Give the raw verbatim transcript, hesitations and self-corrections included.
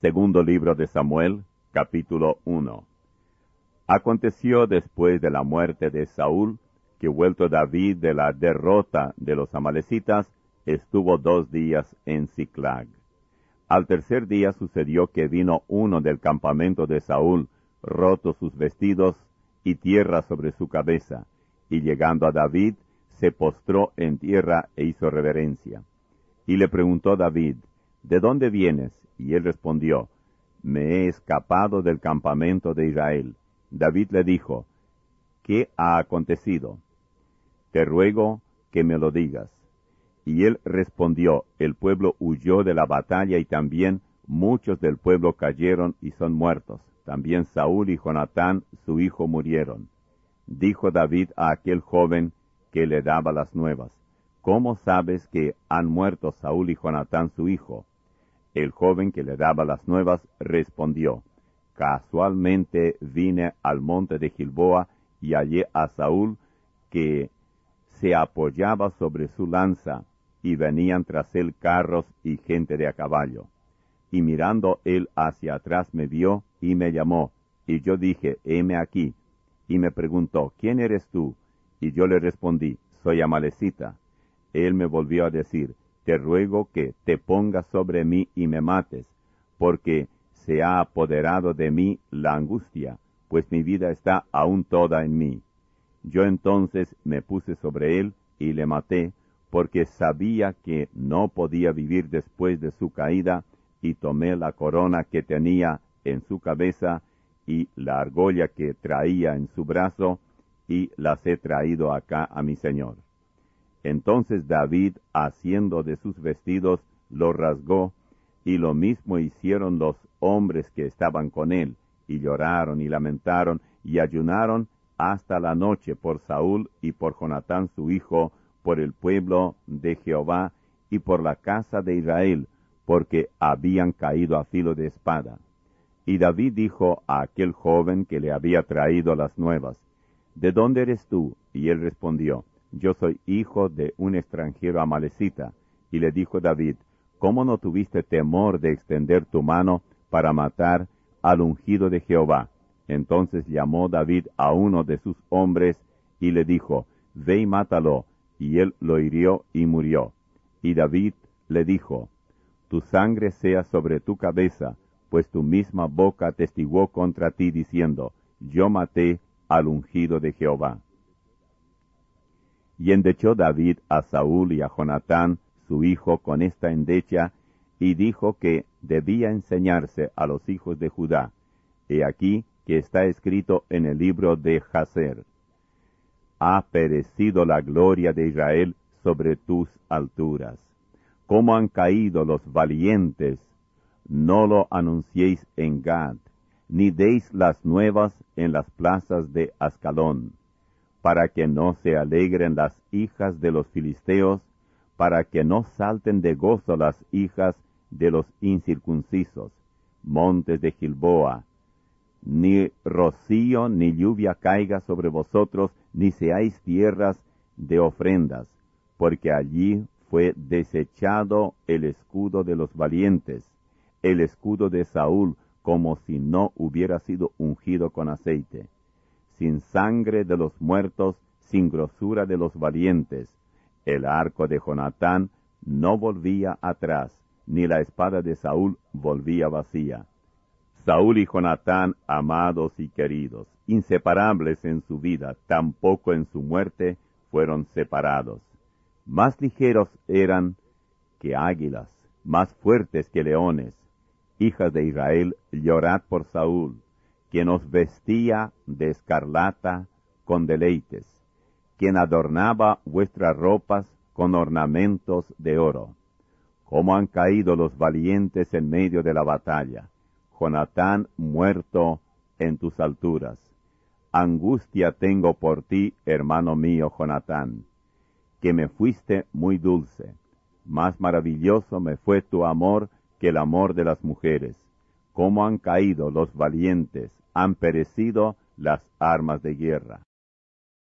Segundo libro de Samuel, capítulo uno. Aconteció después de la muerte de Saúl, que vuelto David de la derrota de los amalecitas, estuvo dos días en Siclag. Al tercer día sucedió que vino uno del campamento de Saúl, rotos sus vestidos y tierra sobre su cabeza, y llegando a David, se postró en tierra e hizo reverencia. Y le preguntó David, ¿de dónde vienes? Y él respondió, me he escapado del campamento de Israel. David le dijo, ¿qué ha acontecido? Te ruego que me lo digas. Y él respondió, el pueblo huyó de la batalla y también muchos del pueblo cayeron y son muertos. También Saúl y Jonatán, su hijo, murieron. Dijo David a aquel joven que le daba las nuevas, ¿cómo sabes que han muerto Saúl y Jonatán, su hijo? El joven que le daba las nuevas respondió, casualmente vine al monte de Gilboa y hallé a Saúl que se apoyaba sobre su lanza, y venían tras él carros y gente de a caballo. Y mirando él hacia atrás me vio y me llamó, y yo dije, heme aquí. Y me preguntó, ¿quién eres tú? Y yo le respondí, soy amalecita. Él me volvió a decir, te ruego que te pongas sobre mí y me mates, porque se ha apoderado de mí la angustia, pues mi vida está aún toda en mí. Yo entonces me puse sobre él y le maté, porque sabía que no podía vivir después de su caída, y tomé la corona que tenía en su cabeza y la argolla que traía en su brazo, y las he traído acá a mi señor. Entonces David, haciendo de sus vestidos, los rasgó, y lo mismo hicieron los hombres que estaban con él, y lloraron y lamentaron, y ayunaron hasta la noche por Saúl y por Jonatán su hijo, por el pueblo de Jehová y por la casa de Israel, porque habían caído a filo de espada. Y David dijo a aquel joven que le había traído las nuevas, ¿de dónde eres tú? Y él respondió, yo soy hijo de un extranjero amalecita. Y le dijo David, ¿cómo no tuviste temor de extender tu mano para matar al ungido de Jehová? Entonces llamó David a uno de sus hombres y le dijo, ve y mátalo. Y él lo hirió y murió. Y David le dijo, tu sangre sea sobre tu cabeza, pues tu misma boca atestiguó contra ti diciendo, yo maté al ungido de Jehová. Y endechó David a Saúl y a Jonatán, su hijo, con esta endecha, y dijo que debía enseñarse a los hijos de Judá. He aquí que está escrito en el libro de Jaser, ha perecido la gloria de Israel sobre tus alturas. ¿Cómo han caído los valientes? No lo anunciéis en Gad, ni deis las nuevas en las plazas de Ascalón, para que no se alegren las hijas de los filisteos, para que no salten de gozo las hijas de los incircuncisos, montes de Gilboa. Ni rocío ni lluvia caiga sobre vosotros, ni seáis tierras de ofrendas, porque allí fue desechado el escudo de los valientes, el escudo de Saúl, como si no hubiera sido ungido con aceite. Sin sangre de los muertos, sin grosura de los valientes. El arco de Jonatán no volvía atrás, ni la espada de Saúl volvía vacía. Saúl y Jonatán, amados y queridos, inseparables en su vida, tampoco en su muerte, fueron separados. Más ligeros eran que águilas, más fuertes que leones. Hijas de Israel, llorad por Saúl, quien os vestía de escarlata con deleites, quien adornaba vuestras ropas con ornamentos de oro. Cómo han caído los valientes en medio de la batalla. Jonatán muerto en tus alturas. Angustia tengo por ti, hermano mío Jonatán, que me fuiste muy dulce. Más maravilloso me fue tu amor que el amor de las mujeres. Cómo han caído los valientes, han perecido las armas de guerra.